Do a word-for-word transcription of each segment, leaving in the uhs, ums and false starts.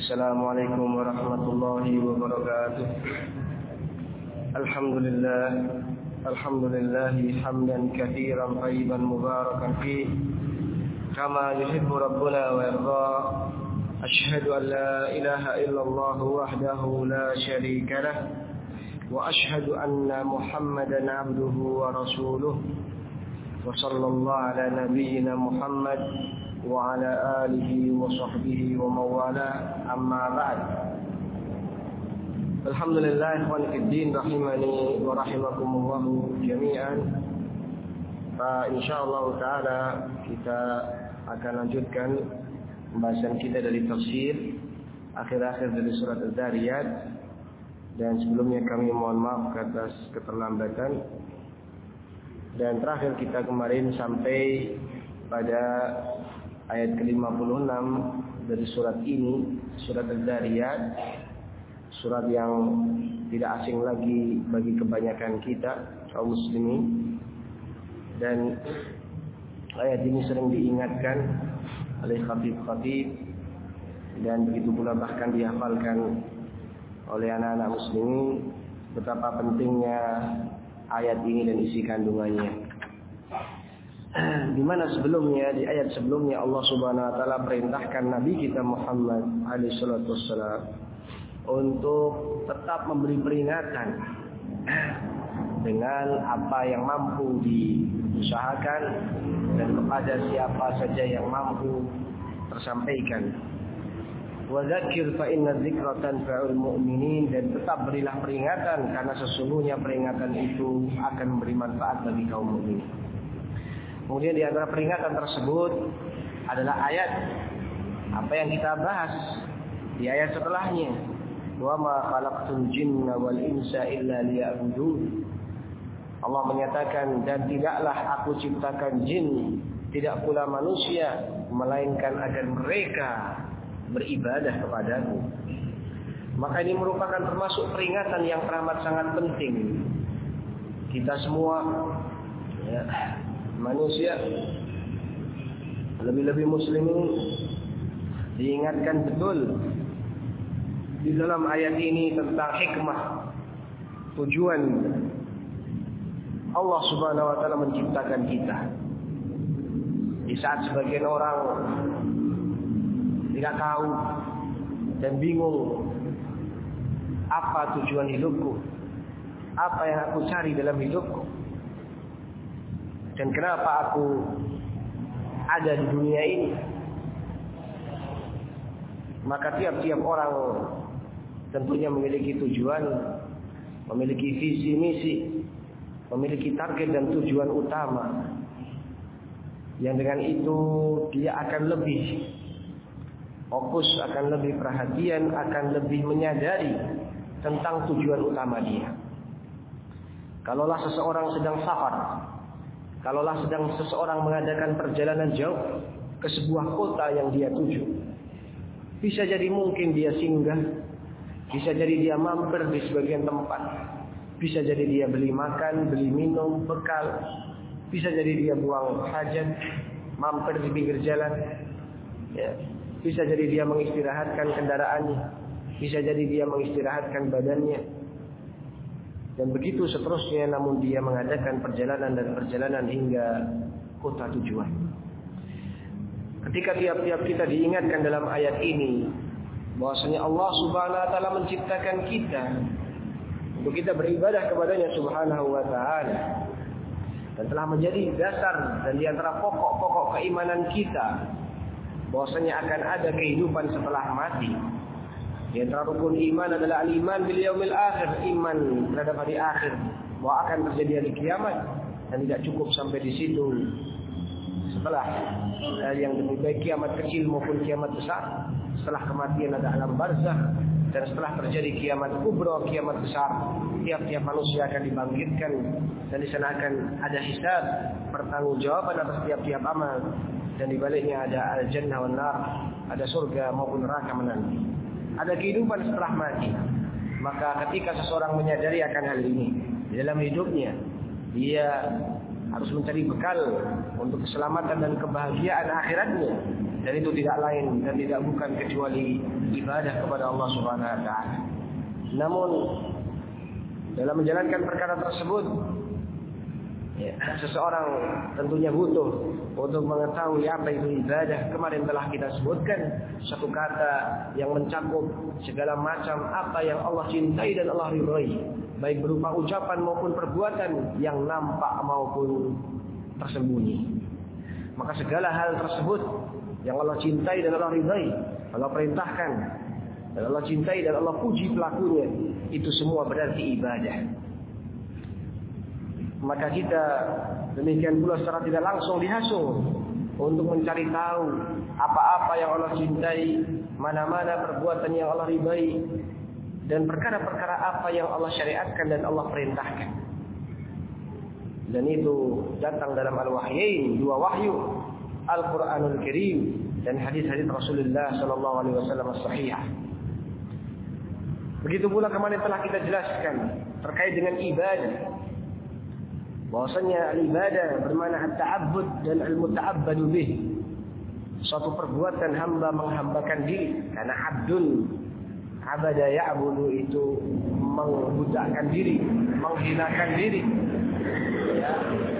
Assalamualaikum warahmatullahi wabarakatuh. Alhamdulillah, alhamdulillahi hamdan katsiran thayyiban mubarakan fi kama yuhibbu rabbuna wa yarda. Ashhadu an la ilaha illallah wahdahu la syarika lah wa ashhadu anna Muhammadan abduhu wa rasuluh. Wa sallallahu ala nabiyyina Muhammad wa ala alihi wa sahbihi wa mawala, amma ba'd. Alhamdulillah, ikhwan fiddin rahimani wa rahimakumullah jami'an. Fa insyaallah taala kita akan lanjutkan pembahasan kita dari tafsir akhir-akhir dari surat Az-Zariyat, dan sebelumnya kami mohon maaf atas keterlambatan. Dan terakhir kita kemarin sampai pada ayat ke lima puluh enam dari surat ini, surat Az-Zariyat, surat yang tidak asing lagi bagi kebanyakan kita kaum muslimin. Dan ayat ini sering diingatkan oleh khatib-khatib, dan begitu pula bahkan dihafalkan oleh anak-anak muslimin betapa pentingnya ayat ini dan isi kandungannya. Di mana sebelumnya, di ayat sebelumnya Allah Subhanahu wa taala perintahkan Nabi kita Muhammad alaihi salatu wassalam untuk tetap memberi peringatan dengan apa yang mampu diusahakan dan kepada siapa saja yang mampu tersampaikan. Wa dzakir fa inna dzikra tanfa'ul mu'minin, dan tetap berilah peringatan karena sesungguhnya peringatan itu akan memberi manfaat bagi kaum mukmin. Kemudian di antara peringatan tersebut adalah ayat apa yang kita bahas di ayat setelahnya. Wa ma khalaqtul jinna wal insa illa liya'budun. Allah menyatakan, dan tidaklah aku ciptakan jin, tidak pula manusia, melainkan agar mereka beribadah kepadaku. Maka ini merupakan termasuk peringatan yang teramat sangat penting. Kita semua ya, manusia, lebih-lebih muslimin, diingatkan betul di dalam ayat ini tentang hikmah, tujuan Allah Subhanahu wa taala menciptakan kita. Di saat sebagian orang tidak tahu dan bingung apa tujuan hidupku, apa yang aku cari dalam hidupku, dan kenapa aku ada di dunia ini. Maka tiap-tiap orang tentunya memiliki tujuan, memiliki visi misi, memiliki target dan tujuan utama, yang dengan itu dia akan lebih fokus, akan lebih perhatian, akan lebih menyadari tentang tujuan utama dia. Kalaulah seseorang sedang safar, kalaulah sedang seseorang mengadakan perjalanan jauh ke sebuah kota yang dia tuju, bisa jadi mungkin dia singgah, bisa jadi dia mampir di sebagian tempat, bisa jadi dia beli makan, beli minum, bekal, bisa jadi dia buang hajat, mampir di pinggir jalan, ya. Bisa jadi dia mengistirahatkan kendaraannya, bisa jadi dia mengistirahatkan badannya, dan begitu seterusnya. Namun dia mengadakan perjalanan dan perjalanan hingga kota tujuan. Ketika tiap-tiap kita diingatkan dalam ayat ini bahwasanya Allah Subhanahu wa taala menciptakan kita untuk kita beribadah kepadanya Subhanahu wa taala, dan telah menjadi dasar dan di antara pokok-pokok keimanan kita bahwasanya akan ada kehidupan setelah mati. Di antara rukun iman adalah al-iman bil yaumil akhir, iman terhadap hari akhir, bahwa akan terjadi hari kiamat, dan tidak cukup sampai di situ. Setelah yang lebih baik kiamat kecil maupun kiamat besar, setelah kematian ada alam barzakh, dan setelah terjadi kiamat kubra, kiamat besar, tiap-tiap manusia akan dibangkitkan, dan di sana akan ada hisab, pertanggungjawaban atas tiap-tiap amal, dan di baliknya ada al-jannah wan nar, ada surga maupun neraka menanti. Ada kehidupan setelah mati. Maka ketika seseorang menyadari akan hal ini di dalam hidupnya, dia harus mencari bekal untuk keselamatan dan kebahagiaan akhiratnya, dan itu tidak lain dan tidak bukan kecuali ibadah kepada Allah Subhanahu wa taala. Namun dalam menjalankan perkara tersebut, ya, seseorang tentunya butuh untuk mengetahui apa itu ibadah. Kemarin telah kita sebutkan satu kata yang mencakup segala macam apa yang Allah cintai dan Allah ridhai, baik berupa ucapan maupun perbuatan yang nampak maupun tersembunyi. Maka segala hal tersebut yang Allah cintai dan Allah ridhai, Allah perintahkan dan Allah cintai dan Allah puji pelakunya, itu semua berarti ibadah. Maka kita demikian pula secara tidak langsung dihasung untuk mencari tahu apa-apa yang Allah cintai, mana-mana perbuatan yang Allah ridhai, dan perkara-perkara apa yang Allah syariatkan dan Allah perintahkan. Dan itu datang dalam al-wahyain, dua wahyu, Al-Quranul Karim dan hadis-hadis Rasulullah sallallahu alaihi wasallam as-sahihah. Begitu pula kemarin telah kita jelaskan terkait dengan ibadah, bahwasanya al-ibadah bermakna at-ta'abbud dan al-muta'abbadu bih. Suatu perbuatan hamba menghambakan diri, karena abdun abada ya'budu itu membudakkan diri, menghinakan diri, ya,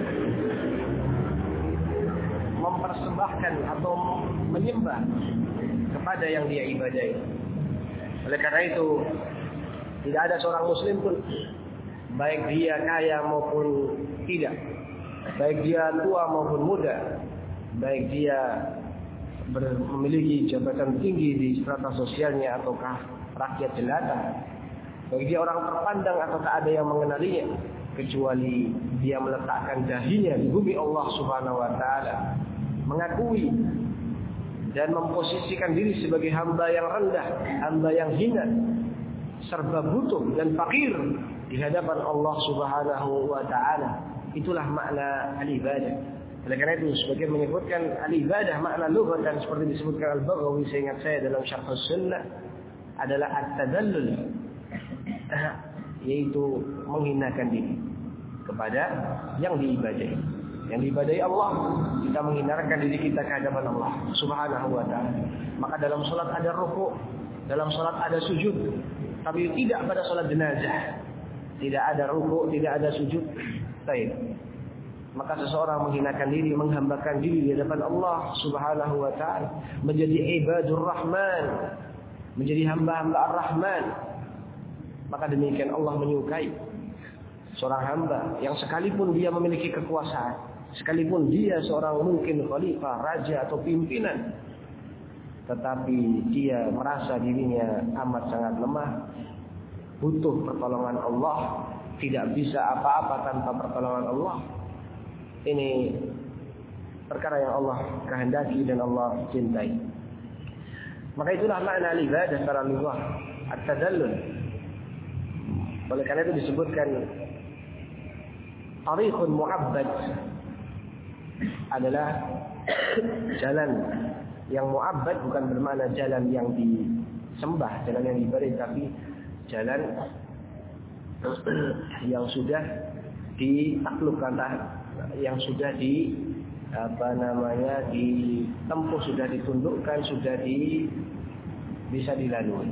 mempersembahkan atau menyembah kepada yang dia ibadahi. Oleh karena itu tidak ada seorang muslim pun, baik dia kaya maupun tidak, baik dia tua maupun muda, baik dia memiliki jabatan tinggi di strata sosialnya ataukah rakyat jelata, baik dia orang terpandang ataukah ada yang mengenalinya, kecuali dia meletakkan dahinya di bumi Allah Subhanahu wa taala, mengakui dan memposisikan diri sebagai hamba yang rendah, hamba yang hina, serba butuh dan fakir di hadapan Allah Subhanahu wa taala. Itulah makna al-ibadah. Oleh karena itu sebagian menyebutkan al-ibadah makna lughatan seperti disebutkan Al-Baghawi, seingat saya dalam Syarh Sunnah, adalah at-tadallul, yaitu menghinakan diri kepada yang diibadahi. Yang diibadahi Allah, kita menghinakan diri kita ke hadapan Allah Subhanahu wa taala. Maka dalam salat ada rukuk, dalam salat ada sujud, tapi tidak pada salat jenazah. Tidak ada rukuk, tidak ada sujud. Baik. Maka seseorang menghinakan diri, menghambakan diri di hadapan Allah Subhanahu wa taala, menjadi ibadur rahman, menjadi hamba-hamba ar-Rahman. Maka demikian Allah menyukai seorang hamba yang sekalipun dia memiliki kekuasaan, sekalipun dia seorang mungkin khalifah, raja atau pimpinan, tetapi dia merasa dirinya amat sangat lemah, butuh pertolongan Allah, tidak bisa apa-apa tanpa pertolongan Allah. Ini perkara yang Allah kehendaki dan Allah cintai. Maka itulah makna ibadah secara lughah, at-tadallul. Oleh karena itu disebutkan tariqun mu'abbad adalah jalan yang mu'abbad, bukan bermakna jalan yang disembah, jalan yang diberi, tapi jalan yang sudah ditaklukkan, yang sudah di apa namanya ditempuh, sudah ditundukkan, sudah di bisa dilalui.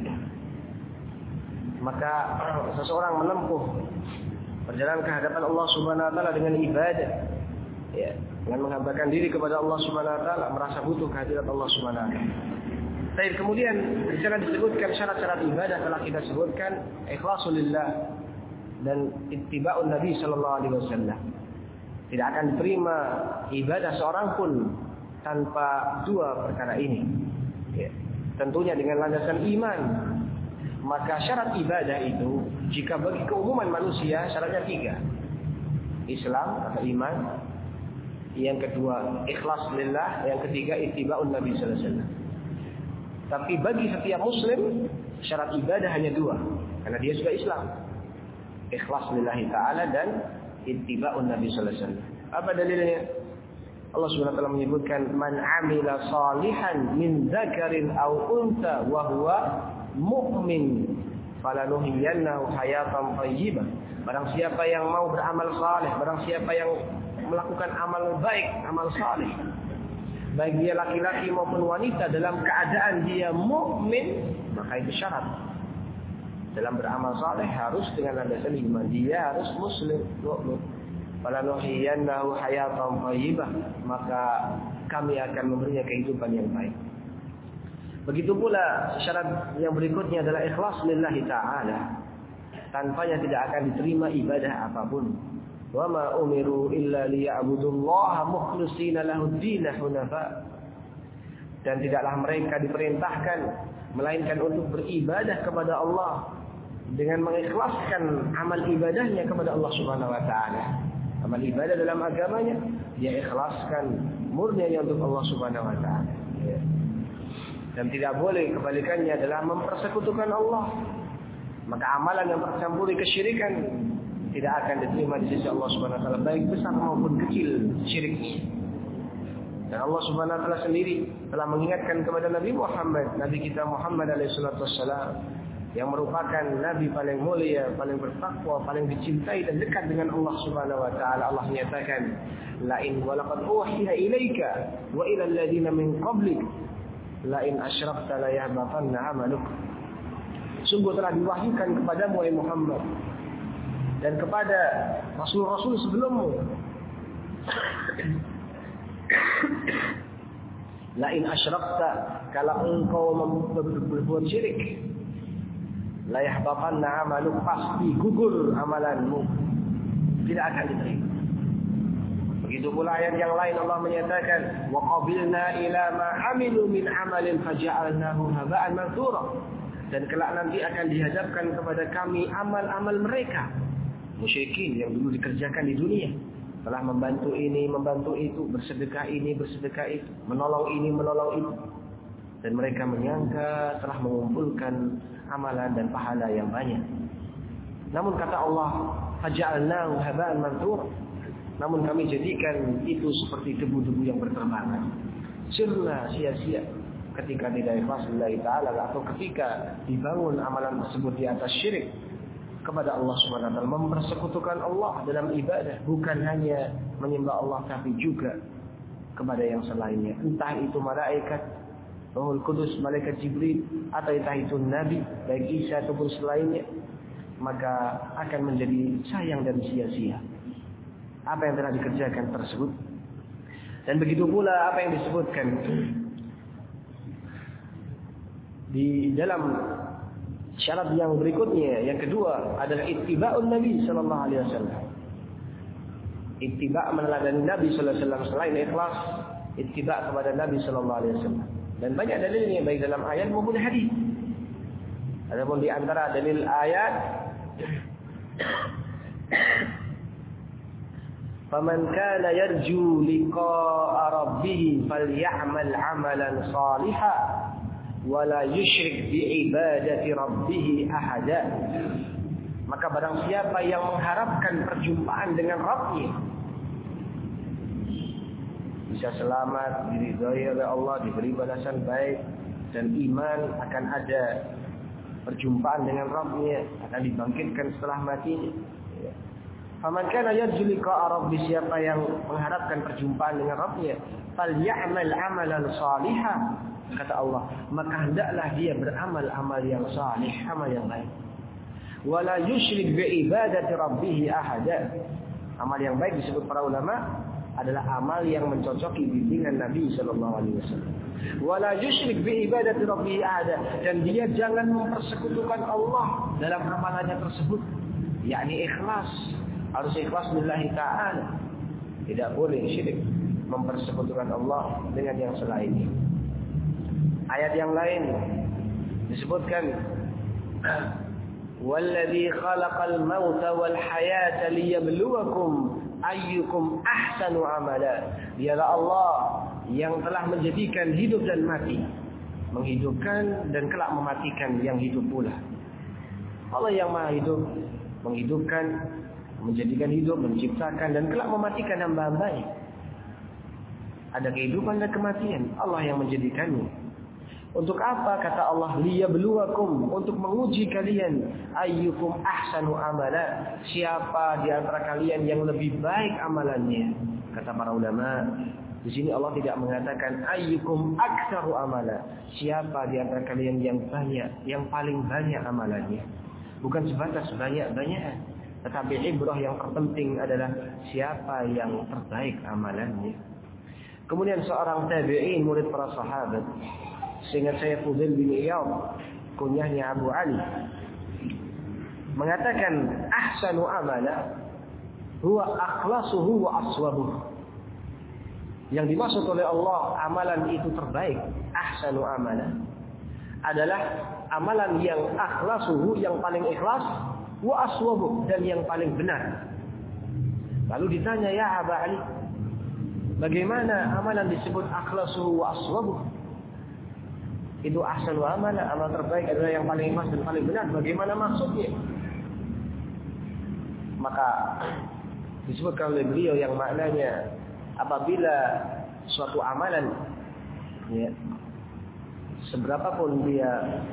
Maka seseorang menempuh berjalan ke hadapan Allah Subhanahu wa taala dengan ibadah, ya, dengan menghambakan diri kepada Allah Subhanahu wa taala, merasa butuh kehadirat Allah Subhanahu wa taala. Baik, kemudian di sana disebutkan syarat-syarat ibadah, telah kita sebutkan ikhlasul lillah dan ittiba'un Nabi sallallahu alaihi wasallam. Tidak akan diterima ibadah seorang pun tanpa dua perkara ini. Ya, tentunya dengan landasan iman. Maka syarat ibadah itu, jika bagi keumuman manusia syaratnya tiga: Islam atau iman, yang kedua ikhlas lillah, yang ketiga ittiba'un Nabi sallallahu alaihi wasallam. Tapi bagi setiap muslim syarat ibadah hanya dua, karena dia sudah Islam: ikhlas lillahi ta'ala dan ittiba'un Nabi sallallahu alaihi wasallam. Apa dalilnya? Allah Subhanahu wa taala menyebutkan, man 'amila salihan min dzakarin aw untha wa huwa mu'min falanuhyiyannahu hayatan thayyibah. Barang siapa yang mau beramal saleh, barang siapa yang melakukan amal baik, amal saleh, baik dia laki-laki maupun wanita dalam keadaan dia mukmin, maka itu syarat. Dalam beramal saleh harus dengan landasan iman, dia harus muslim, mukmin. Falanuhyiyannahu hayatan thayyibah, maka kami akan memberinya kehidupan yang baik. Begitu pula syarat yang berikutnya adalah ikhlas lillahi ta'ala. Tanpanya tidak akan diterima ibadah apapun. Wa ma umiru illa liya'budullaha mukhlishina lahud-din hunafa. Dan tidaklah mereka diperintahkan melainkan untuk beribadah kepada Allah dengan mengikhlaskan amal ibadahnya kepada Allah Subhanahu wa taala. Amal ibadah dalam agamanya dia ikhlaskan murninya untuk Allah Subhanahu wa taala. Dan tidak boleh kebalikannya adalah mempersekutukan Allah. Maka amalan yang tercampuri kesyirikan tidak akan diterima di sisi Allah Subhanahu wa taala, baik besar maupun kecil syiriknya. Dan Allah Subhanahu wa taala sendiri telah mengingatkan kepada Nabi Muhammad, Nabi kita Muhammad alaihi salatu wassalam, yang merupakan nabi paling mulia, paling bertakwa, paling dicintai dan dekat dengan Allah Subhanahu wa taala. Allah menyatakan, "La in walaqad uhiya ilaika wa ila alladziina min qablik la in asyrakta la yahbatanna 'amaluk." Sungguh telah diwahyukan kepadamu wahai Muhammad dan kepada rasul-rasul sebelummu, la in asyrakta, kalau engkau berbuat syirik, la yahbatanna 'amaluk, pasti gugur amalanmu, tidak akan diterima. Begitu pula ayat yang lain Allah menyatakan, wa qabilna ila ma 'amilu min 'amalin faja'alnahu haba'an manthura. Dan kelak nanti akan dihadapkan kepada kami amal-amal mereka musyrikin yang dulu dikerjakan di dunia, telah membantu ini, membantu itu, bersedekah ini, bersedekah itu, menolong ini, menolong itu, dan mereka menyangka telah mengumpulkan amalan dan pahala yang banyak. Namun kata Allah, faja'alnahu haba'an manthura, namun kami jadikan itu seperti debu-debu yang berterbangan. Sirna, sia-sia ketika tidak ikhlas lillahi ta'ala, atau ketika dibangun amalan tersebut di atas syirik kepada Allah Subhanahu wa taala, mempersekutukan Allah dalam ibadah, bukan hanya menyembah Allah tapi juga kepada yang selainnya, entah itu malaikat, Ruhul Kudus, malaikat Jibril, atau entah itu nabi baik Isa ataupun selainnya, maka akan menjadi sayang dan sia-sia apa yang telah dikerjakan tersebut. Dan begitu pula apa yang disebutkan di dalam syarat yang berikutnya, yang kedua adalah ittiba'un Nabi sallallahu alaihi wasallam. Ittiba' meneladani Nabi sallallahu alaihi wasallam, selain ikhlas, ittiba' kepada Nabi sallallahu alaihi wasallam. Dan banyak dalilnya baik dalam ayat maupun hadis. Adapun di antara dalil ayat, faman kana yarju liqa'a rabbih falyamal 'amalan shalihan wala yusyrik bi'ibadati rabbih ahada. Maka barang siapa yang mengharapkan perjumpaan dengan Rabbnya, bisa selamat, diridhai oleh Allah, diberi balasan baik, dan iman akan ada perjumpaan dengan Rabbnya, akan dibangkitkan setelah matinya. Faman kana yarju liqa'a rabbih, siapa yang mengharapkan perjumpaan dengan Rabbnya, falyamal 'amalan shalihan, kata Allah, maka hendaklah dia beramal amal yang salih, amal yang baik. Wala yusyrik bi ibadati rabbih ahada. Amal yang baik disebut para ulama adalah amal yang mencocoki bimbingan Nabi sallallahu alaihi wasallam. Wala yusyrik bi ibadati rabbih ahada, dan dia jangan mempersekutukan Allah dalam amalannya tersebut, yakni ikhlas. Harus ikhlas lillahi ta'ala. Tidak boleh syirik, mempersekutukan Allah dengan yang selainnya. Ayat yang lain disebutkan, walladzi khalaqal mauta wal hayata liyabluwakum ayyukum ahsanu amala. Dialah Allah yang telah menjadikan hidup dan mati, menghidupkan dan kelak mematikan yang hidup pula. Allah yang Maha Hidup, menghidupkan, menjadikan hidup, menciptakan dan kelak mematikan hamba-hambanya. Ada kehidupan dan kematian, Allah yang menjadikannya. Untuk apa? Kata Allah, liyabluwakum, untuk menguji kalian, ayyukum ahsanu amala, siapa di antara kalian yang lebih baik amalannya. Kata para ulama, Di sini Allah tidak mengatakan ayyukum aktsaru amala. Siapa di antara kalian yang banyak, yang paling banyak amalannya. Bukan sebatas banyak-banyakan, tetapi ibrah yang terpenting adalah siapa yang terbaik amalannya. Kemudian seorang tabi'in murid para sahabat, seingat saya Fudail bin Iyad, kunyahnya Abu Ali, mengatakan ahsanu amala huwa akhlasuhu wa aswabuh. Yang dimaksud oleh Allah amalan itu terbaik, ahsanu amala, adalah amalan yang akhlasuhu, yang paling ikhlas, wa aswabuh, dan yang paling benar. Lalu ditanya, ya Abu Ali, bagaimana amalan disebut akhlasuhu wa aswabuh? Itu ahsanu amala, amal terbaik adalah yang paling ikhlas dan paling benar. Bagaimana maksudnya? Maka disebutkan oleh beliau yang maknanya apabila suatu amalan, ya, seberapapun dia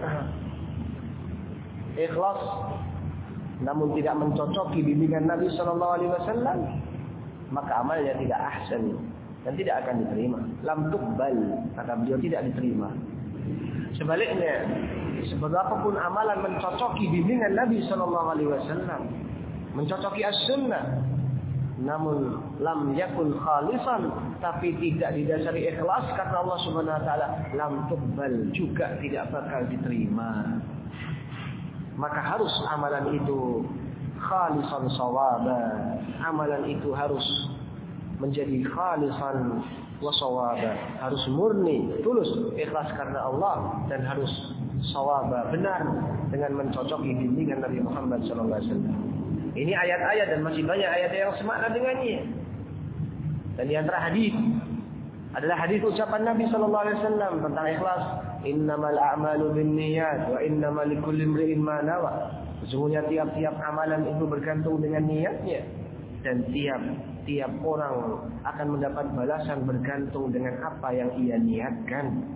ikhlas namun tidak mencocoki bimbingan Nabi Shallallahu Alaihi Wasallam, maka amalnya tidak ahsan dan tidak akan diterima. Lam tuqbal, kata beliau, tidak diterima. Sebaliknya, seberapapun amalan mencocoki bimbingan Nabi Shallallahu Alaihi Wasallam, mencocoki as-sunnah, namun lam yakun khalisan, tapi tidak didasari ikhlas karena Allah Subhanahu wa taala, lam tuqbal, juga tidak bakal diterima. Maka harus amalan itu khalisan shawaba, amalan itu harus menjadi khalisan wa shawaba, harus murni, tulus, ikhlas karena Allah, dan harus shawaba, benar, dengan mencocoki bimbingan Nabi Muhammad sallallahu alaihi wasallam. Ini ayat-ayat dan masih banyak ayat yang semakna dengannya. Dan di antara hadis adalah hadis ucapan Nabi sallallahu alaihi wasallam tentang ikhlas, innamal a'malu binniyat wa innamal likulli imri'in ma nawa. Sesungguhnya tiap-tiap amalan itu bergantung dengan niatnya, dan tiap-tiap orang akan mendapat balasan bergantung dengan apa yang ia niatkan.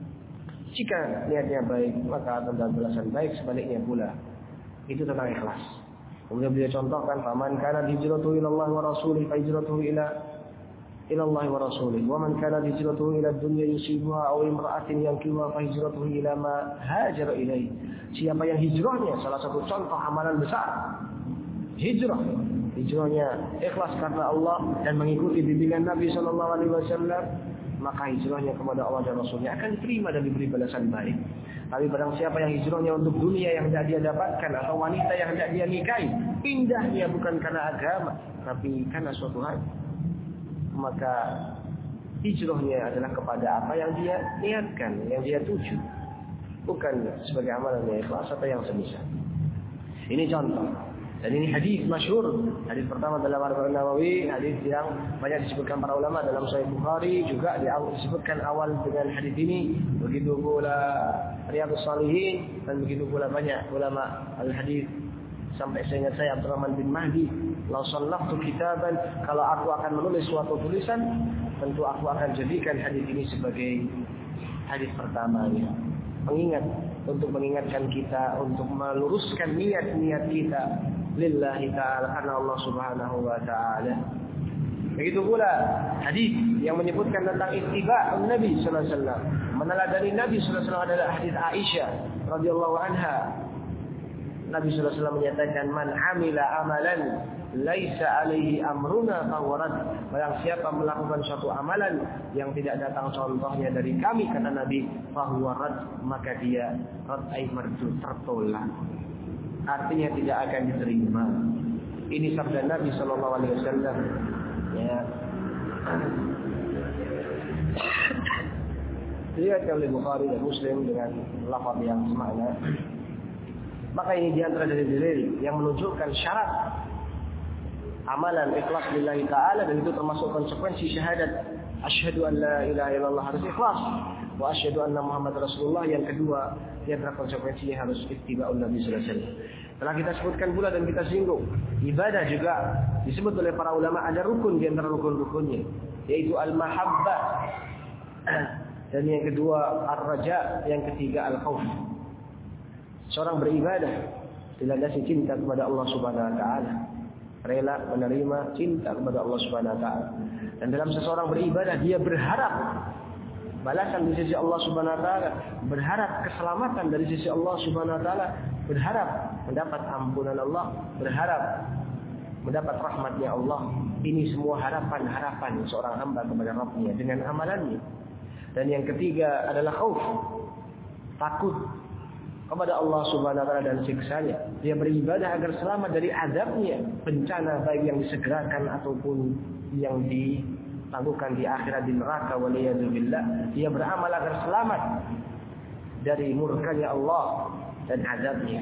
Jika niatnya baik, maka akan mendapat balasan baik, sebaliknya pula. Itu tentang ikhlas. Kemudian beliau contohkan, faman kana hijratuhu ila Allah wa rasulih fa hijratuhu ila ila Allah wa rasulih, wa man kana hijratuhu ila dunya yusibuha aw imra'atin yankihuha fa hijratuhu ila ma hajara ilaihi. Siapa yang hijrahnya, salah satu contoh amalan besar hijrah, hijrahnya ikhlas karena Allah dan mengikuti bimbingan Nabi sallallahu alaihi wasallam, maka hijrahnya kepada Allah dan Rasulnya akan diterima dan diberi balasan baik. Tapi barang siapa yang hijrahnya untuk dunia yang tidak dia dapatkan, atau wanita yang tidak dia nikahi, pindahnya bukan karena agama tapi karena suatu hal, maka hijrahnya adalah kepada apa yang dia niatkan, yang dia tuju, bukan sebagai amalan yang ikhlas atau yang semisal. Ini contoh. Dan ini hadis masyhur. Hadis pertama dalam Arba'un Nawawi, hadis yang banyak disebutkan para ulama dalam Sahih Bukhari, juga disebutkan awal dengan hadis ini. Begitu pula Riyadhus Shalihin, dan begitu pula banyak ulama al-hadis. Sampai seingat saya Abdurrahman bin Mahdi, "Lau sallahtu kitaban," kalau aku akan menulis suatu tulisan, tentu aku akan jadikan hadis ini sebagai hadis pertamanya. Mengingat, untuk mengingatkan kita, untuk meluruskan niat-niat kita lillahi ta'ala, karena Allah subhanahu wa ta'ala. Begitu pula hadis yang menyebutkan tentang ittiba' Nabi sallallahu alaihi wasallam, meneladani Nabi sallallahu alaihi wasallam, adalah hadis Aisyah radhiyallahu anha. Nabi sallallahu alaihi wasallam menyatakan, man amila amalan laisa alaihi amruna fahuwa rad. Barang siapa melakukan suatu amalan yang tidak datang contohnya dari kami, kata Nabi, fahuwa rad, maka dia rad ay mardud, tertolak, artinya tidak akan diterima. Ini sabda Nabi sallallahu alaihi wasallam, ya. Diriwayatkan oleh Bukhari dan Muslim dengan lafaz yang semakna. Maka ini di antara dalil-dalil yang menunjukkan syarat amalan ikhlas lillahi ta'ala, dan itu termasuk konsekuensi syahadat asyhadu an la ilaha illallah, harus ikhlas, wa asyhadu anna Muhammad Rasulullah. Yang kedua, di antara konsekuensinya harus ittiba'un Nabi sallallahu alaihi wasallam. Telah kita sebutkan pula dan kita singgung, ibadah juga disebut oleh para ulama ada rukun di antara rukun-rukunnya, yaitu al-mahabbah, dan yang kedua ar-raja, yang ketiga al-khauf. Seorang beribadah dilandasi cinta kepada Allah Subhanahu wa taala, rela menerima cinta kepada Allah Subhanahu wa taala. Dan dalam seseorang beribadah, dia berharap balasan di sisi Allah Subhanahu wa taala, berharap keselamatan dari sisi Allah Subhanahu wa taala, berharap mendapat ampunan Allah, berharap mendapat rahmatnya Allah. Ini semua harapan-harapan seorang hamba kepada Rabb-Nya dengan amalannya. Dan yang ketiga adalah khauf, takut kepada Allah Subhanahu wa taala dan siksanya. Dia beribadah agar selamat dari azabnya, bencana baik yang disegerakan ataupun yang ditangguhkan di akhirat di neraka, waliyadzubillah. Dia beramal agar selamat dari murkanya Allah dan azabnya.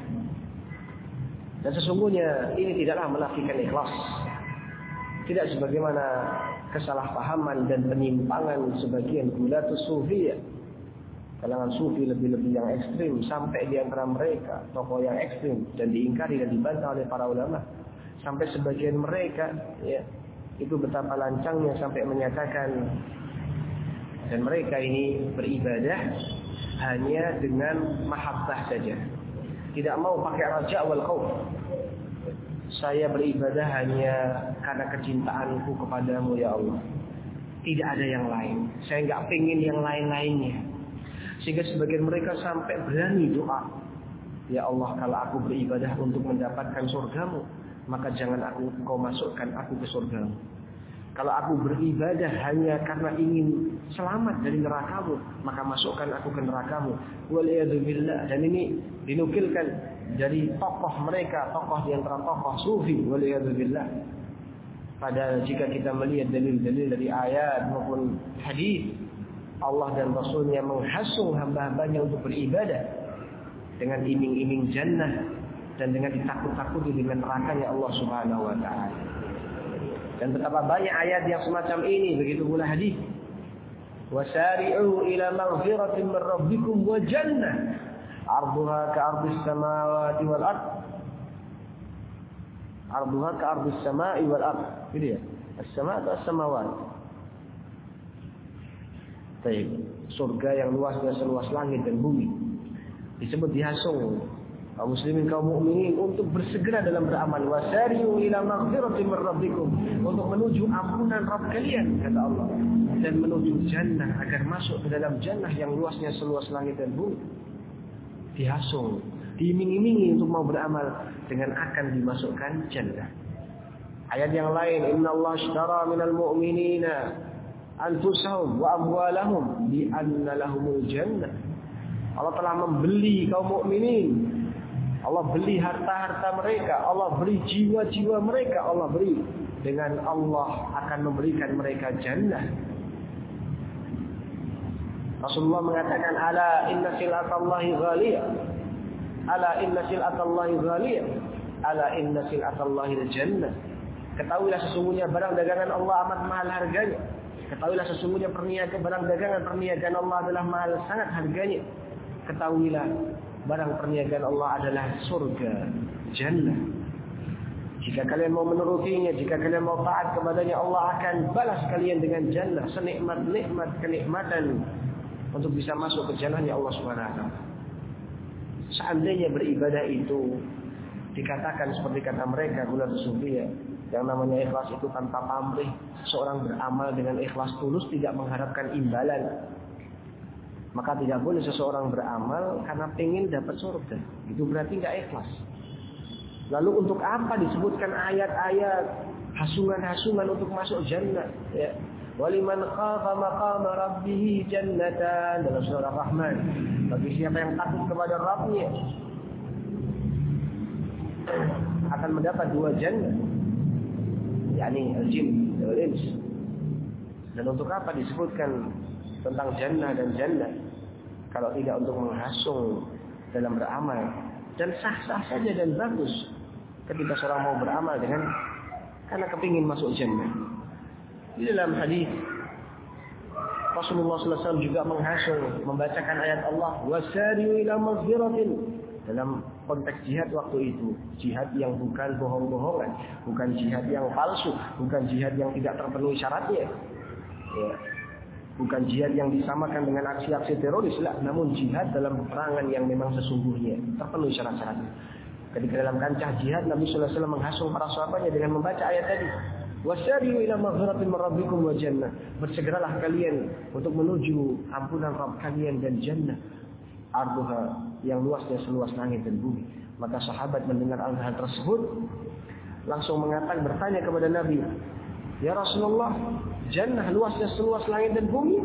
Dan sesungguhnya ini tidaklah menafikan ikhlas. Tidak sebagaimana kesalahpahaman dan penyimpangan sebagian gulatus sufiyah. Kalangan sufi lebih-lebih yang ekstrim, sampai di antara mereka tokoh yang ekstrim dan diingkari dan dibantah oleh para ulama. Sampai sebagian mereka ya, itu betapa lancangnya sampai menyatakan dan mereka ini beribadah hanya dengan mahabbah saja. Tidak mau pakai raja wal khauf. Saya beribadah hanya karena kecintaanku kepadamu ya Allah. Tidak ada yang lain. Saya nggak pengen yang lain-lainnya. Sehingga sebagian mereka sampai berani doa. Ya Allah, kalau aku beribadah untuk mendapatkan surgamu, maka jangan aku kau masukkan aku ke surgamu. Kalau aku beribadah hanya karena ingin selamat dari nerakamu, maka masukkan aku ke nerakamu. Waliyadzubillah. Dan ini dinukilkan dari tokoh mereka, tokoh di antara tokoh sufi. Waliyadzubillah. Padahal jika kita melihat dalil-dalil dari ayat maupun hadis, Allah dan Rasulnya menghasung hamba-hambanya untuk beribadah dengan iming-iming jannah dan dengan ditakut-takuti dengan nerakanya Allah Subhanahu wa taala. Dan betapa banyak ayat yang semacam ini, begitu pula hadis. Wasari'u ila maghfiratin min rabbikum wa jannah 'arduha ka'ardis samawati wal ard. 'Arduha ka'ardis samai wal ard. Gitu ya. As-sama' atau as-samawat. Baik, surga yang luasnya seluas langit dan bumi. Disebut dihasung kaum muslimin, kaum mukminin untuk bersegera dalam beramal. Wasari'u ila maghfiratin min rabbikum, untuk menuju ampunan Rabb kalian, kata Allah, dan menuju jannah, agar masuk ke dalam jannah yang luasnya seluas langit dan bumi. Dihasung, diiming-imingi untuk mau beramal dengan akan dimasukkan jannah. Ayat yang lain, innallaha ashtara minal mu'minina anfusahum wa amwalahum bi anna lahumul jannah. Allah telah membeli kaum mukminin. Allah beli harta-harta mereka, Allah beri jiwa-jiwa mereka, Allah beri dengan Allah akan memberikan mereka jannah. Rasulullah mengatakan, ala inna silatallahi ghaliyah, ala inna silatallahi ghaliyah, ala inna silatallahi jannah. Ketahuilah sesungguhnya barang dagangan Allah amat mahal harganya. Ketahuilah sesungguhnya perniagaan barang dagangan perniagaan Allah adalah mahal sangat harganya. Ketahuilah barang perniagaan Allah adalah surga, jannah. Jika kalian mau menurutinya, jika kalian mau taat kepadanya, Allah akan balas kalian dengan jannah, senikmat-nikmat kenikmatan untuk bisa masuk ke jannahnya Allah Subhanahu wa taala. Seandainya beribadah itu dikatakan seperti kata mereka gulatus sufiyah, yang namanya ikhlas itu tanpa pamrih, seorang beramal dengan ikhlas tulus tidak mengharapkan imbalan, maka tidak boleh seseorang beramal karena ingin dapat surga. Itu berarti nggak ikhlas. Lalu untuk apa disebutkan ayat-ayat hasungan-hasungan untuk masuk jannah? Ya. Waliman khafa maqama rabbih jannatan, dalam surah Rahman. Bagi siapa yang takut kepada Rabb-Nya akan mendapat dua jannah, yakni al-jin wal ins. Dan untuk apa disebutkan tentang jannah dan jannah kalau tidak untuk menghasung dalam beramal? Dan sah-sah saja dan bagus ketika seorang mau beramal dengan karena kepingin masuk jannah. Di dalam hadis Rasulullah sallallahu alaihi wasallam juga menghasung, membacakan ayat Allah, wasari'u ila maghfiratin, dalam konteks jihad waktu itu, jihad yang bukan bohong-bohongan, bukan jihad yang palsu, bukan jihad yang tidak terpenuhi syaratnya, ya. Bukan jihad yang disamakan dengan aksi-aksi teroris lah, namun jihad dalam peperangan yang memang sesungguhnya terpenuhi syarat-syaratnya. Ketika dalam kancah jihad, Nabi sallallahu alaihi wasallam menghasung para sahabatnya dengan membaca ayat tadi, Wasari'u ila maghfiratin min rabbikum wa jannah. Bersegeralah kalian untuk menuju ampunan Rabb kalian dan jannah. Arduha, yang luasnya seluas langit dan bumi. Maka sahabat mendengar hal tersebut langsung mengatakan, bertanya kepada Nabi, "Ya Rasulullah, jannah luasnya seluas langit dan bumi?"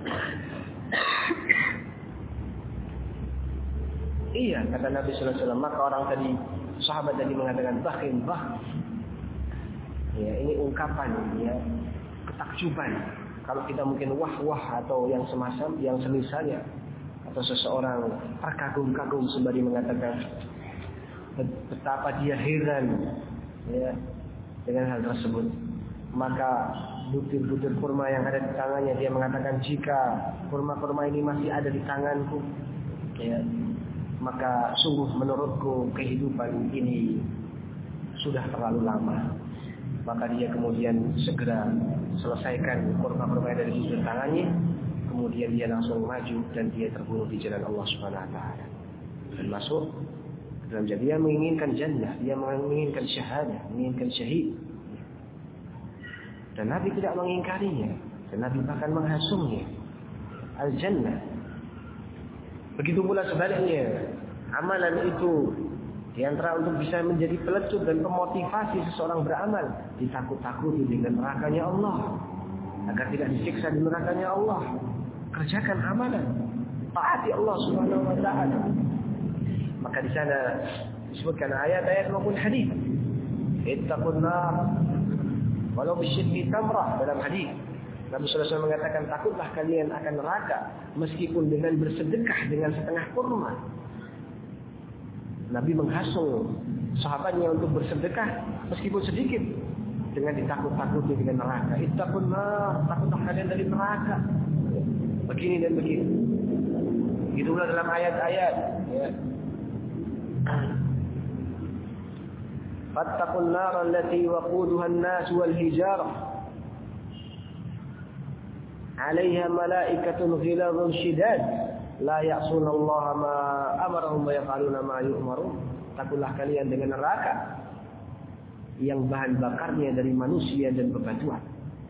Iya, kata Nabi sallallahu alaihi wasallam. Maka orang tadi, sahabat tadi mengatakan, "Bakhin, bah." Ya, ini ungkapan ya ketakjuban. Kalau kita mungkin wah-wah atau yang semacam, yang semisalnya, atau seseorang terkagum-kagum sembari mengatakan betapa dia heran ya dengan hal tersebut. Maka butir-butir kurma yang ada di tangannya, dia mengatakan, jika kurma-kurma ini masih ada di tanganku, ya, maka sungguh menurutku kehidupan ini sudah terlalu lama. Maka dia kemudian segera selesaikan kurma-kurma yang ada di butir tangannya. Kemudian dia langsung maju dan dia terbunuh di jalan Allah Subhanahu wa taala. Dan masuk dalam jadi dia menginginkan jannah, dia menginginkan syahadah, menginginkan syahid. Dan Nabi tidak mengingkarinya, dan Nabi bahkan menghasungnya. Al-jannah. Begitu pula sebaliknya, amalan itu di antara untuk bisa menjadi pelecut dan pemotivasi seseorang beramal, ditakut-takuti dengan nerakanya Allah, agar tidak disiksa di nerakanya Allah. Kerjakan amalan, taati Allah Subhanahu wa taala. Maka di sana disebutkan ayat-ayat maupun hadis. Ittaqun nar walau bisyiddi tamrah, dalam hadis Nabi sallallahu alaihi wasallam mengatakan, takutlah kalian akan neraka meskipun dengan bersedekah dengan setengah kurma. Nabi menghasung sahabatnya untuk bersedekah meskipun sedikit, dengan ditakut-takuti dengan neraka. Ittaqun nar, takutlah kalian dari neraka. Begini dan begini. Itulah dalam ayat-ayat. Ya. Fattaqun nar allati waquduha an-nas wal hijarah 'alayha malaikatun ghilazun shidad la ya'suna Allah ma amarahum wa yaf'aluna ma yu'marun. Takutlah kalian dengan neraka yang bahan bakarnya dari manusia dan bebatuan,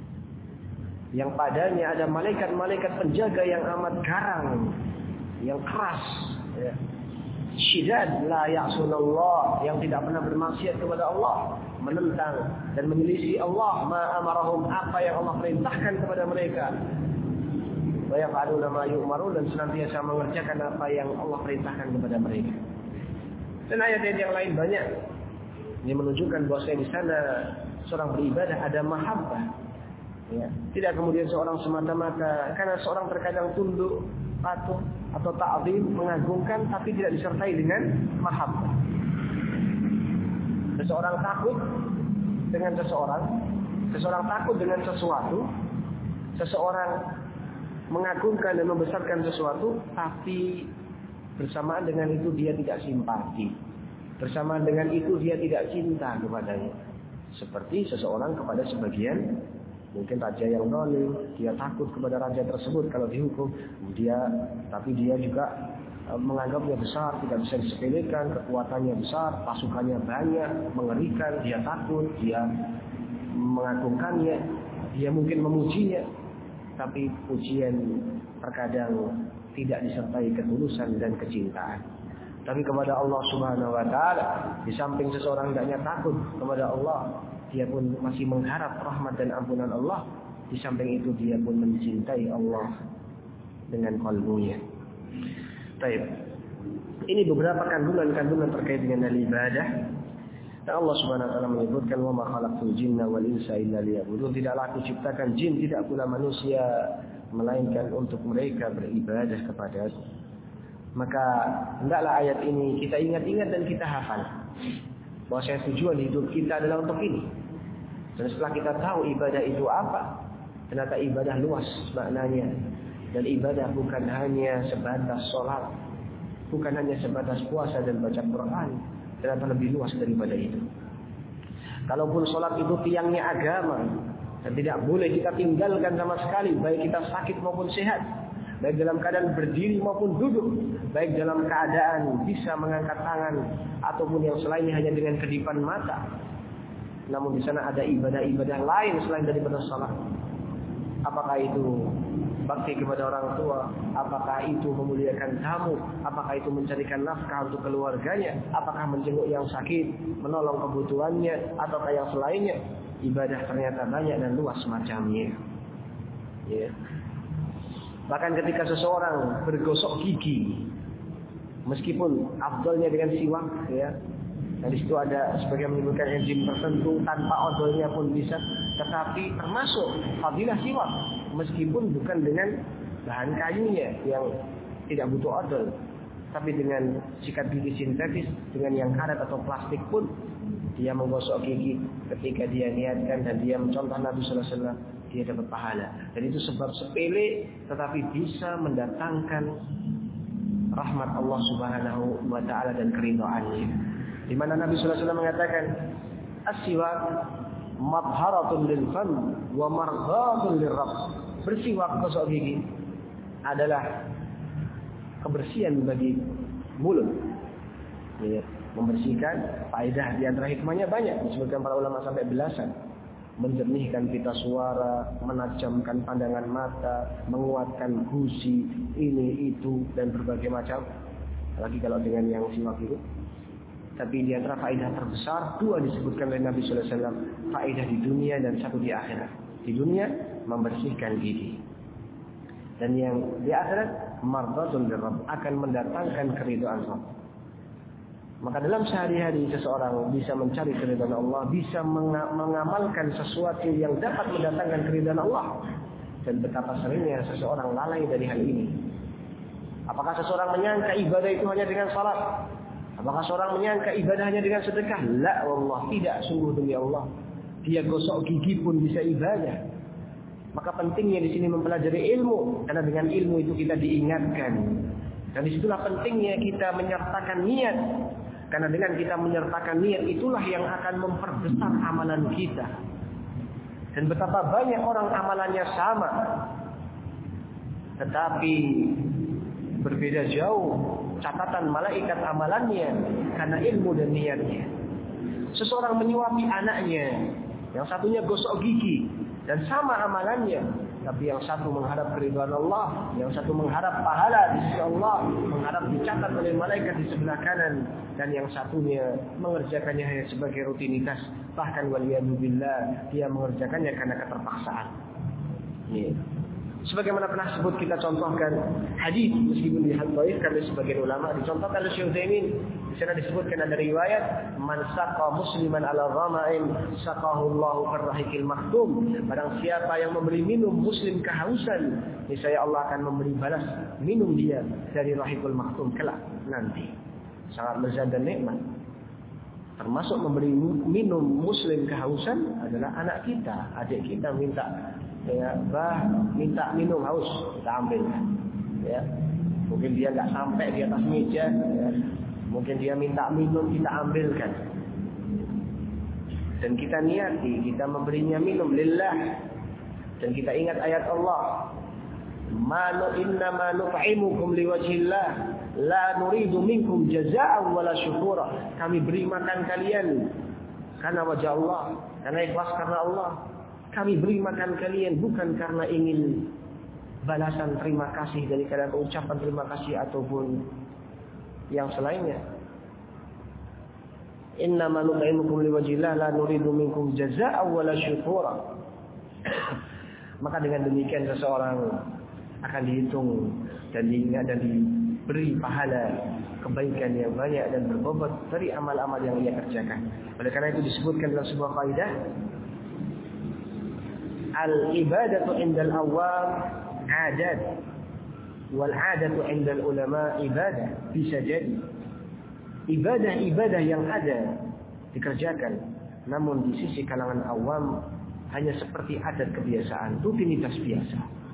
yang padanya ada malaikat-malaikat penjaga yang amat garang, yang keras, ya. Syidad, la ya'sunallah, yang tidak pernah bermaksiat kepada Allah, menentang dan menyelisih Allah, ma amarahum, apa yang Allah perintahkan kepada mereka, wa yaf'aluna ma yu'marun, dan senantiasa mengerjakan apa yang Allah perintahkan kepada mereka. Dan ayat-ayat yang lain banyak yang menunjukkan bahwa di sana seorang beribadah ada mahabbah. Ya. Tidak kemudian seorang semata-mata karena seorang terkadang tunduk, patuh atau ta'zim, mengagungkan, tapi tidak disertai dengan mahabbah. Seseorang takut dengan seseorang, seseorang takut dengan sesuatu, seseorang mengagungkan dan membesarkan sesuatu, tapi bersamaan dengan itu dia tidak simpati. Bersamaan dengan itu dia tidak cinta kepadanya. Seperti seseorang kepada sebagian, mungkin raja yang zalim, dia takut kepada raja tersebut kalau dihukum, dia tapi dia juga e, menganggapnya besar, tidak bisa disepelekan, kekuatannya besar, pasukannya banyak, mengerikan, dia takut, dia mengagungkannya, dia mungkin memujinya, tapi pujian terkadang tidak disertai ketulusan dan kecintaan. Tapi kepada Allah Subhanahu wa taala, di samping seseorang hendaknya takut kepada Allah, dia pun masih mengharap rahmat dan ampunan Allah. Di samping itu dia pun mencintai Allah dengan qalbunya. Baik. Ini beberapa kandungan-kandungan terkait dengan ibadah. Dan Allah Subhanahu wa taala menyebutkan, "Wa ma khalaqtul jinna wal insa illa liya'budun." Tidaklah aku ciptakan jin, tidak pula manusia, melainkan untuk mereka beribadah kepadaku. Maka hendaklah ayat ini kita ingat-ingat dan kita hafal, bahwa saya tujuan hidup kita adalah untuk ini. Dan setelah kita tahu ibadah itu apa, ternyata ibadah luas maknanya. Dan ibadah bukan hanya sebatas sholat, bukan hanya sebatas puasa dan baca Quran, ternyata lebih luas daripada itu. Kalaupun sholat itu tiangnya agama, dan tidak boleh kita tinggalkan sama sekali, baik kita sakit maupun sehat, baik dalam keadaan berdiri maupun duduk, baik dalam keadaan bisa mengangkat tangan ataupun yang selainnya hanya dengan kedipan mata. namun di sana ada ibadah-ibadah lain selain daripada salat. Apakah itu bakti kepada orang tua, apakah itu memuliakan tamu, apakah itu mencarikan nafkah untuk keluarganya, apakah menjenguk yang sakit, menolong kebutuhannya, ataukah yang selainnya. Ibadah ternyata banyak dan luas macamnya. Ya. Bahkan ketika seseorang bergosok gigi, meskipun afdalnya dengan siwak, ya, dan di situ ada sebagian menyebutkan enzim tertentu, tanpa odolnya pun bisa, tetapi termasuk fadilah siwak, meskipun bukan dengan bahan kayunya yang tidak butuh odol, tapi dengan sikat gigi sintetis, dengan yang karet atau plastik pun dia menggosok gigi ketika dia niatkan dan dia mencontoh Nabi Sallallahu Alaihi Wasallam, dia dapat pahala. Dan itu sebab sepele tetapi bisa mendatangkan rahmat Allah Subhanahu wa taala dan keridhaannya. Di mana Nabi sallallahu alaihi wasallam mengatakan, as-siwak madharatun lil fam wa marghatun lirrabb. Bersiwak, gosok gigi adalah kebersihan bagi mulut. Ya, membersihkan, faedah di antara hikmahnya banyak, disebutkan para ulama sampai belasan. Menjernihkan pita suara, menajamkan pandangan mata, menguatkan gusi, ini itu dan berbagai macam. Lagi kalau dengan yang siwak itu. Tapi di antara faedah terbesar dua disebutkan oleh Nabi sallallahu alaihi wasallam, faedah di dunia dan satu di akhirat. Di dunia membersihkan gigi. Dan yang di akhirat mardatul lirabb, akan mendatangkan keridhaan Allah. Maka dalam sehari-hari seseorang bisa mencari keridhaan Allah, bisa mengamalkan sesuatu yang dapat mendatangkan keridhaan Allah. Dan betapa seringnya seseorang lalai dari hal ini. Apakah seseorang menyangka ibadah itu hanya dengan salat? Apakah seorang menyangka ibadah hanya dengan sedekah? La wallah, tidak, sungguh demi Allah. Dia gosok gigi pun bisa ibadah. Maka pentingnya di sini mempelajari ilmu, karena dengan ilmu itu kita diingatkan. Dan disitulah pentingnya kita menyertakan niat. Karena dengan kita menyertakan niat, itulah yang akan memperbesar amalan kita. Dan betapa banyak orang amalannya sama, tetapi berbeda jauh catatan malaikat amalannya karena ilmu dan niatnya. Seseorang menyuapi anaknya, yang satunya gosok gigi, dan sama amalannya, tapi yang satu mengharap keridhaan Allah, yang satu mengharap pahala di sisi Allah, mengharap dicatat oleh malaikat di sebelah kanan, dan yang satunya mengerjakannya hanya sebagai rutinitas, bahkan waliyadzubillah dia mengerjakannya karena keterpaksaan. Ini sebagaimana pernah sebut kita contohkan hadis, meskipun dihadis oleh sebagian ulama, dicontohkan oleh Syekh Utsaimin. Di sana disebutkan ada riwayat, man saqa musliman ala dhama'in saqahu Allahu karrahikil maktum. Barang siapa yang memberi minum muslim kehausan, niscaya Allah akan memberi balas minum dia dari rahikul maktum kelak nanti. Sangat lezat dan nikmat. Termasuk memberi minum muslim kehausan adalah anak kita, adik kita minta, ya, bah, minta minum haus, kita ambil. Ya, mungkin dia nggak sampai di atas meja, ya. Mungkin dia minta minum, kita ambilkan. Dan kita niati, kita memberinya minum lillah. Dan kita ingat ayat Allah, "Manu inna ma nut'imukum liwajhillah, la nuridu minkum jazaa'an wala syukura." Kami beri makan kalian karena wajah Allah, karena ikhlas karena Allah. Kami beri makan kalian bukan karena ingin balasan terima kasih dari kalian, ucapan terima kasih ataupun yang selainnya. Innama nut'imukum liwajhillah la nuridu minkum jazaa'an wala syukura. Maka dengan demikian seseorang akan dihitung dan diingat dan diberi pahala kebaikan yang banyak dan berbobot dari amal-amal yang ia kerjakan. Oleh karena itu disebutkan dalam sebuah kaidah, al-ibadatu indal awam adat, wal adatu indal ulama ibadah. Bisa jadi ibadah-ibadah yang ada dikerjakan, namun di sisi kalangan awam hanya seperti adat kebiasaan, rutinitas biasa.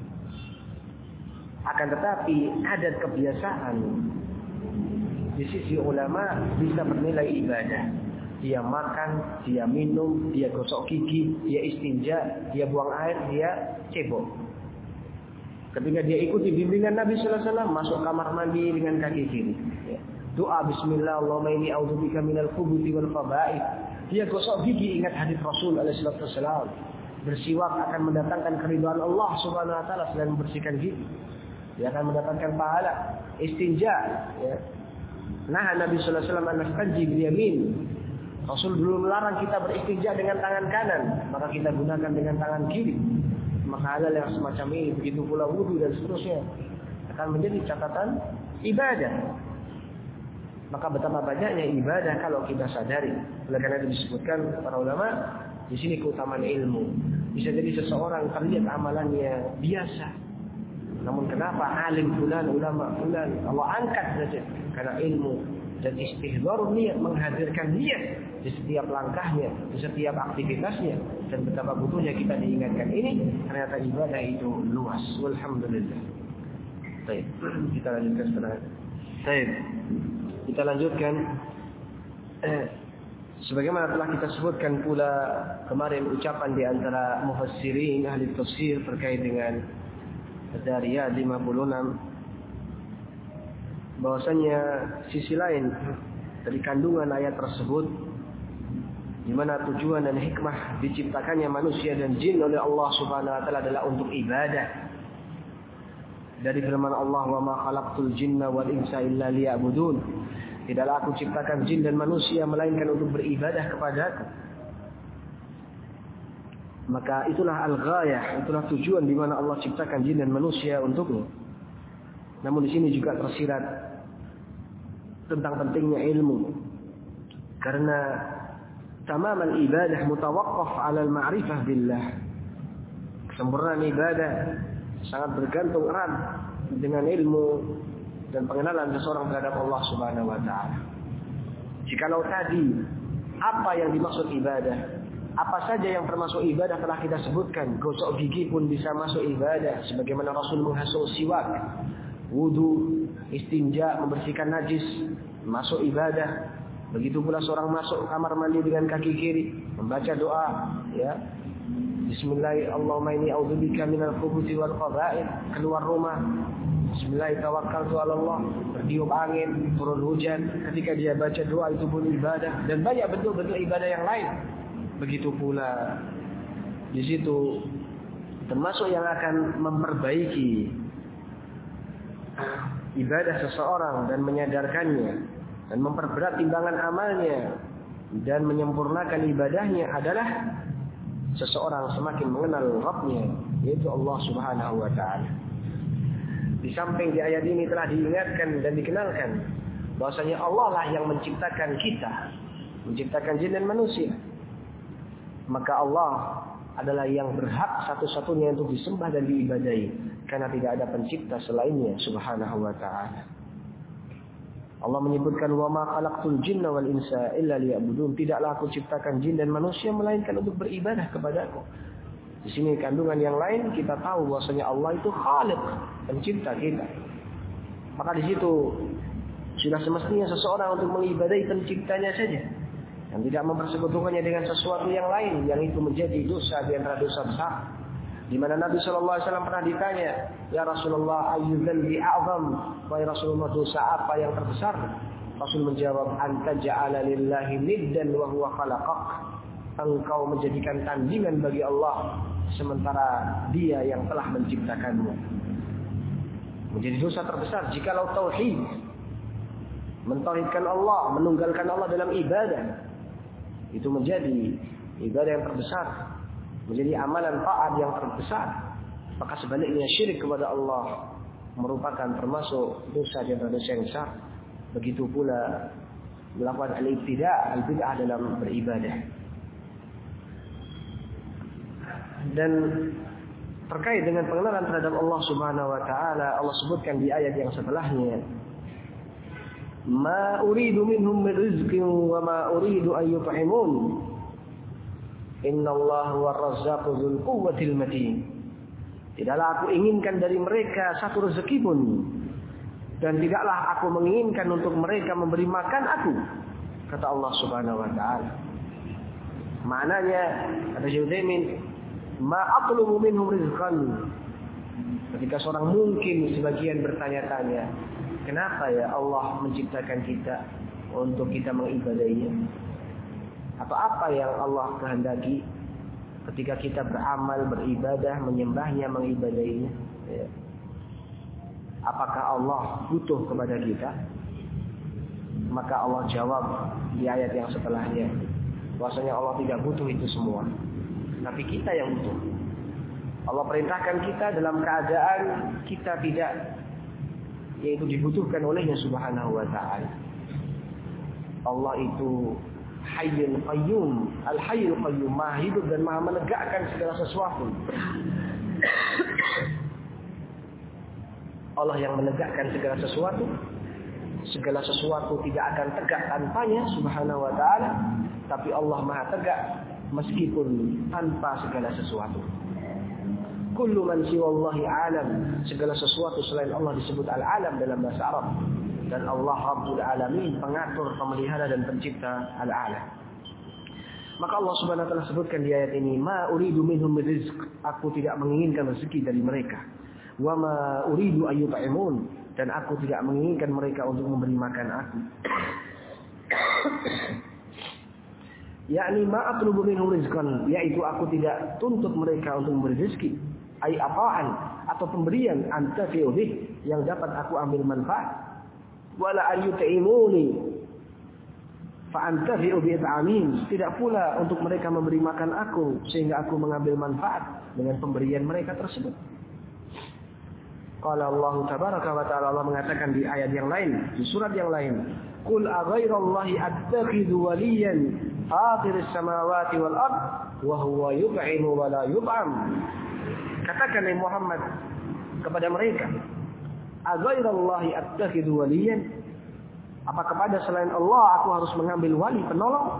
Akan tetapi adat kebiasaan di sisi ulama bisa bernilai ibadah. Dia makan, dia minum, dia gosok gigi, dia istinja, dia buang air, dia cebok. Ketika dia ikuti bimbingan Nabi sallallahu alaihi wasallam, masuk kamar mandi dengan kaki kiri. Doa bismillah, Allahumma inni a'udzubika minal khubuthi wal khaba'ith. Dia gosok gigi ingat hadis Rasul alaihi wasallam. Bersiwak akan mendatangkan keridhaan Allah Subhanahu wa taala selain membersihkan gigi. Dia akan mendatangkan pahala. Istinja, ya. Nah, Nabi sallallahu alaihi wasallam an-nastanji bil yamin. Rasul belum melarang kita beristinja dengan tangan kanan, maka kita gunakan dengan tangan kiri. Maka hal yang semacam ini, begitu pula wudu dan seterusnya, akan menjadi catatan ibadah. Maka betapa banyaknya ibadah kalau kita sadari. Oleh karena itu disebutkan para ulama di sini keutamaan ilmu. Bisa jadi seseorang terlihat amalannya biasa, namun kenapa alim fulan, ulama fulan Allah angkat saja karena ilmu dan istihbar niat, menghadirkan niat di setiap langkahnya, di setiap aktivitasnya, dan betapa butuhnya kita diingatkan ini. Ternyata ibadah itu luas. Walhamdulillah. Baik, kita lanjutkan sekarang. Baik, kita lanjutkan. Eh, sebagaimana telah kita sebutkan pula kemarin ucapan di antara mufassirin ahli tafsir terkait dengan Dariyat lima puluh enam, bahwasanya sisi lain dari kandungan ayat tersebut, di mana tujuan dan hikmah diciptakannya manusia dan jin oleh Allah Subhanahu wa taala adalah untuk ibadah. Dari firman Allah, "Wa ma khalaqtul jinna wal insa illa liya'budun." Tidaklah aku ciptakan jin dan manusia melainkan untuk beribadah kepadaku. Maka itulah al-ghayah, itulah tujuan di mana Allah ciptakan jin dan manusia untuknya. Namun di sini juga tersirat tentang pentingnya ilmu. Karena tamam al-ibadah mutawaqqaf 'ala al-ma'rifah billah. Kesempurnaan ibadah sangat bergantung erat dengan ilmu dan pengenalan seseorang terhadap Allah Subhanahu wa taala. Jikalau tadi apa yang dimaksud ibadah, apa saja yang termasuk ibadah telah kita sebutkan. Gosok gigi pun bisa masuk ibadah, sebagaimana Rasul menghasut siwak. Wudu, istinja, membersihkan najis, masuk ibadah. Begitu pula seorang masuk kamar mandi dengan kaki kiri, membaca doa, ya. Bismillah, Allahumma inni a'udzubika minal khubuthi wal khaba'ith. Keluar rumah, Bismillah, tawakkaltu 'ala Allah. Bertiup angin, turun hujan, ketika dia baca doa itu pun ibadah, dan banyak bentuk-bentuk ibadah yang lain. Begitu pula di situ termasuk yang akan memperbaiki ibadah seseorang dan menyadarkannya dan memperberat timbangan amalnya dan menyempurnakan ibadahnya adalah seseorang semakin mengenal Rabb-nya, yaitu Allah Subhanahu wa taala. Di samping di ayat ini telah diingatkan dan dikenalkan bahwasanya Allah lah yang menciptakan kita, menciptakan jin dan manusia. Maka Allah adalah yang berhak satu-satunya untuk disembah dan diibadahi, karena tidak ada pencipta selainnya Subhanahu wa ta'ala. Allah menyebutkan, wa ma khalaqtul jinna wal insa illa liya'budun. Tidaklah aku ciptakan jin dan manusia melainkan untuk beribadah kepadaku. Di sini kandungan yang lain kita tahu bahwasanya Allah itu Khaliq, pencipta kita. Maka di situ sudah semestinya seseorang untuk mengibadahi penciptanya saja, yang tidak mempersekutukannya dengan sesuatu yang lain, yang itu menjadi dosa di antara dosa besar. Di mana Nabi Shallallahu Alaihi Wasallam pernah ditanya, ya Rasulullah, ayyu dzambi a'zam, wahai Rasulullah, dosa apa yang terbesar? Rasul menjawab, anta ja'ala lillahi niddan wa huwa khalaqak. Engkau menjadikan tandingan bagi Allah sementara Dia yang telah menciptakanmu. Menjadi dosa terbesar jikalau tauhid, mentauhidkan Allah, menunggalkan Allah dalam ibadah, itu menjadi ibadah yang terbesar, menjadi amalan taat yang terbesar. Maka sebaliknya syirik kepada Allah merupakan termasuk dosa di antara dosa yang besar. Begitu pula melakukan al-ibtida', al-bid'ah dalam beribadah. Dan terkait dengan pengenalan terhadap Allah Subhanahu wa taala, Allah sebutkan di ayat yang setelahnya, ma uridu minhum min rizqin wa ma uridu an yut'imun. Innallaha huwar razzaqu dzul quwwatil matin. Tidaklah aku inginkan dari mereka satu rezeki pun, dan tidaklah aku menginginkan untuk mereka memberi makan aku, kata Allah Subhanahu wa taala. Maknanya, kata Syekh Utsaimin, ma aqlubu minhum rizqan. Ketika seorang mungkin sebagian bertanya-tanya, kenapa ya Allah menciptakan kita untuk kita mengibadahinya? atau apa yang Allah kehendaki ketika kita beramal, beribadah, menyembahnya, mengibadahinya. Ya. Apakah Allah butuh kepada kita? Maka Allah jawab di ayat yang setelahnya, bahwasanya Allah tidak butuh itu semua, tapi kita yang butuh. Allah perintahkan kita dalam keadaan kita tidak, yaitu dibutuhkan olehnya subhanahu wa ta'ala. Allah itu Hayyul Qayyum, Al-Hayyul Qayyum, Maha hidup dan Maha menegakkan segala sesuatu. Allah yang menegakkan segala sesuatu. Segala sesuatu tidak akan tegak tanpanya subhanahu wa ta'ala. Tapi Allah Maha tegak meskipun tanpa segala sesuatu. Kullu man siwallahi alam. Segala sesuatu selain Allah disebut al-alam dalam bahasa Arab. Dan Allah Rabbul Alamin, pengatur, pemelihara dan pencipta al-alam. Maka Allah Subhanahu wa taala sebutkan di ayat ini, ma uridu minhum min rizq, aku tidak menginginkan rezeki dari mereka. Wa ma uridu ayyut'imun, dan aku tidak menginginkan mereka untuk memberi makan aku. Yakni ma atlubu minhum rizqan, yaitu aku tidak tuntut mereka untuk memberi rezeki. Ai apaan atau pemberian antafi'u bih, yang dapat aku ambil manfaat. Wala ayyut'imuni fa antafi'u bi it'amin, tidak pula untuk mereka memberi makan aku sehingga aku mengambil manfaat dengan pemberian mereka tersebut. Qala Allah tabaraka wa ta'ala, Allah mengatakan di ayat yang lain, di surat yang lain, qul aghairallahi attakhidhu waliyan fatiris samawati wal ard wa huwa yut'imu wa la yut'am. Katakan ya Muhammad kepada mereka, aghairallahi attakhidhu waliyan, apa kepada selain Allah aku harus mengambil wali penolong?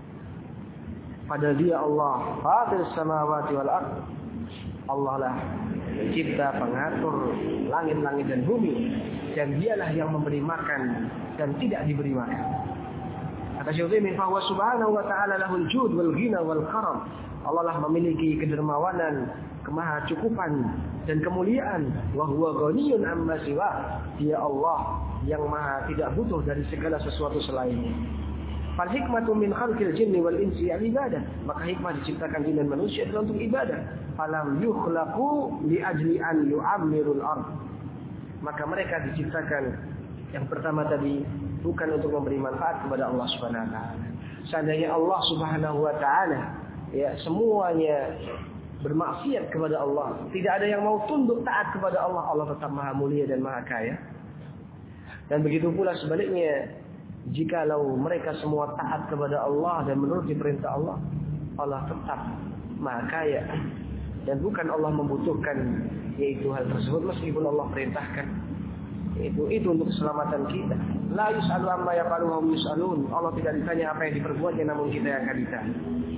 Padahal dia Allah fatiris samawati wal ard, Allah lah pencipta, pengatur langit-langit dan bumi, dan dialah yang memberi makan dan tidak diberi makan. Kata Syekh Utsaimin, fa huwa subhanahu wa ta'ala lahul jud wal ghina wal karam. Allah lah memiliki kedermawanan, kemahacukupan dan kemuliaan. Wa huwa ghaniyun amma siwa. Dia Allah yang maha tidak butuh dari segala sesuatu selainnya. Fal hikmatu min khalqil jinni wal insi al ibadah. Maka hikmah diciptakan jin dan manusia adalah untuk ibadah. Falam yukhlaqu li ajli an yu'ammirul ard. Maka mereka diciptakan yang pertama tadi bukan untuk memberi manfaat kepada Allah Subhanahu wa taala. Seandainya Allah Subhanahu wa taala ya semuanya bermaksiat kepada Allah, tidak ada yang mau tunduk taat kepada Allah, Allah tetap maha mulia dan maha kaya. Dan begitu pula sebaliknya, jikalau mereka semua taat kepada Allah dan menuruti perintah Allah, Allah tetap maha kaya. Dan bukan Allah membutuhkan yaitu hal tersebut meskipun Allah perintahkan. Itu itu untuk keselamatan kita. La yus'alu amma yaf'alu wa hum yus'alun. Allah tidak ditanya apa yang diperbuatnya, namun kita yang akan ditanya.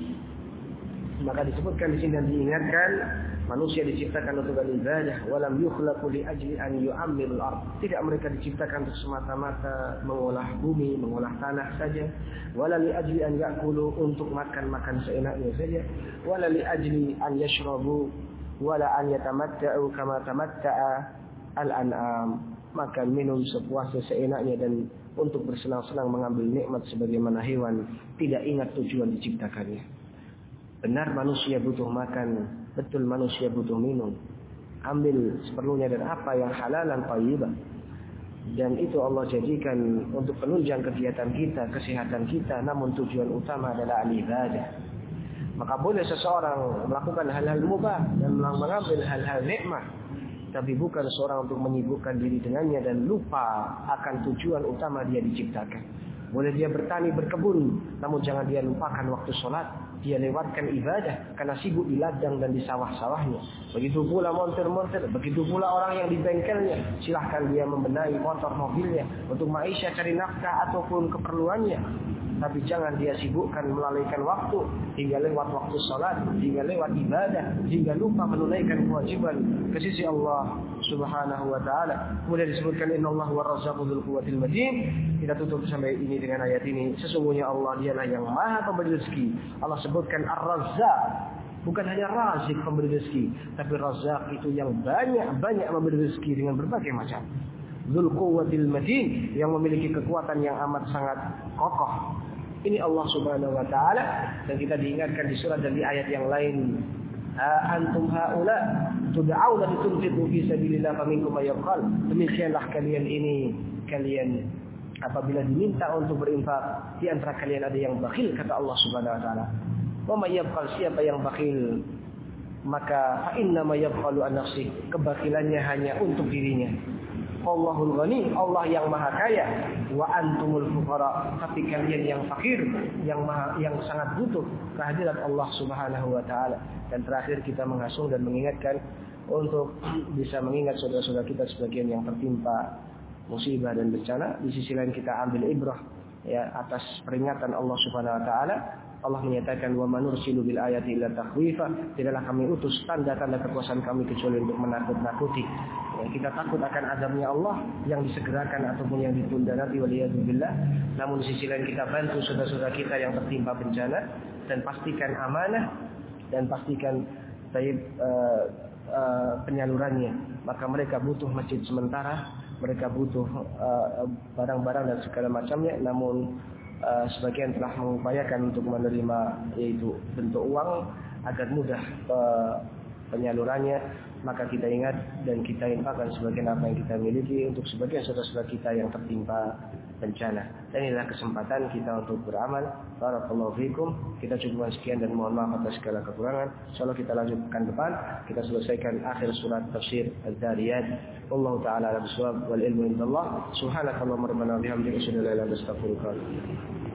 Maka disebutkan di sini dan diingatkan, manusia diciptakan untuk beribadah, walam yukhlaqu li ajli an yu'ammirul ard. Tidak mereka diciptakan untuk semata-mata mengolah bumi, mengolah tanah saja, wala li ajli an ya'kulu, untuk makan-makan seenaknya saja, wala li ajli an yashrabu, wala an yatamatta'u kama tamatta'a al-an'am. Makan minum sepuasnya seenaknya dan untuk bersenang-senang mengambil nikmat sebagaimana hewan, tidak ingat tujuan diciptakannya. Benar manusia butuh makan, betul manusia butuh minum. Ambil seperlunya dan apa yang halalan thayyibah. Dan itu Allah jadikan untuk penunjang kegiatan kita, kesehatan kita, namun tujuan utama adalah al-ibadah. Maka boleh seseorang melakukan hal-hal mubah dan mengambil hal-hal nikmat, tapi bukan seorang untuk menyibukkan diri dengannya dan lupa akan tujuan utama dia diciptakan. Boleh dia bertani, berkebun, namun jangan dia lupakan waktu sholat. Dia lewatkan ibadah karena sibuk di ladang dan di sawah-sawahnya. Begitu pula montir-montir, begitu pula orang yang di bengkelnya. Silahkan dia membenahi motor mobilnya untuk maisha, cari nafkah ataupun keperluannya. Tapi jangan dia sibukkan melalaikan waktu hingga lewat waktu salat, hingga lewat ibadah, hingga lupa menunaikan kewajiban ke sisi Allah Subhanahu wa taala. Kemudian disebutkan innallaha war-razzaqu dzul quwwatil matin. Kita tutup sampai ini dengan ayat ini. Sesungguhnya Allah dialah yang Maha pemberi rezeki. Allah sebutkan Ar-Razzaq, bukan hanya Razik pemberi rezeki, tapi Razzaq itu yang banyak-banyak memberi rezeki dengan berbagai macam. Dzul quwwatil matin, yang memiliki kekuatan yang amat sangat kokoh. Ini Allah Subhanahu wa taala, dan kita diingatkan di surat dan di ayat yang lain, antum haula tud'auna litunfiqu fi sabilillah faminkum may yabkhal. Demikianlah kalian ini, kalian apabila diminta untuk berinfak, di antara kalian ada yang bakhil, kata Allah Subhanahu wa taala. Wa may yabkhal, siapa yang bakhil, maka fa inna ma yabkhalu an nafsi, kebakhilannya hanya untuk dirinya. Allahul Ghani, Allah yang maha kaya, wa antumul fuqara, tapi kalian yang fakir, yang maha, yang sangat butuh kehadiran Allah Subhanahu wa taala. Dan terakhir kita menghasung dan mengingatkan untuk bisa mengingat saudara-saudara kita sebagian yang tertimpa musibah dan bencana. Di sisi lain kita ambil ibrah ya atas peringatan Allah Subhanahu wa taala. Allah menyatakan, wa manursilu bil ayati illa takhwifa, tidaklah kami utus tanda-tanda kekuasaan kami kecuali untuk menakut-nakuti. Ya, kita takut akan azabnya Allah yang disegerakan ataupun yang ditunda nanti, waliyadzubillah. Namun di sisi lain kita bantu saudara-saudara kita yang tertimpa bencana, dan pastikan amanah dan pastikan taib uh, uh, penyalurannya. Maka mereka butuh masjid sementara, mereka butuh uh, barang-barang dan segala macamnya, namun Uh, sebagian telah mengupayakan untuk menerima yaitu bentuk uang agar mudah uh, penyalurannya. Maka kita ingat dan kita infakkan sebagian apa yang kita miliki untuk sebagian saudara-saudara kita yang tertimpa bencana. Dan inilah kesempatan kita untuk beramal. Barakallahu fikum. Kita cukupkan sekian dan mohon maaf atas segala kekurangan. Insyaallah kita lanjutkan depan. Kita selesaikan akhir surat tafsir Az-Zariyat. Wallahu ta'ala a'lam bishawab wal ilmu indallah. Subhanakallahumma rabbana wa bihamdika asyhadu an la ilaha illa anta astaghfiruka wa atubu ilaik.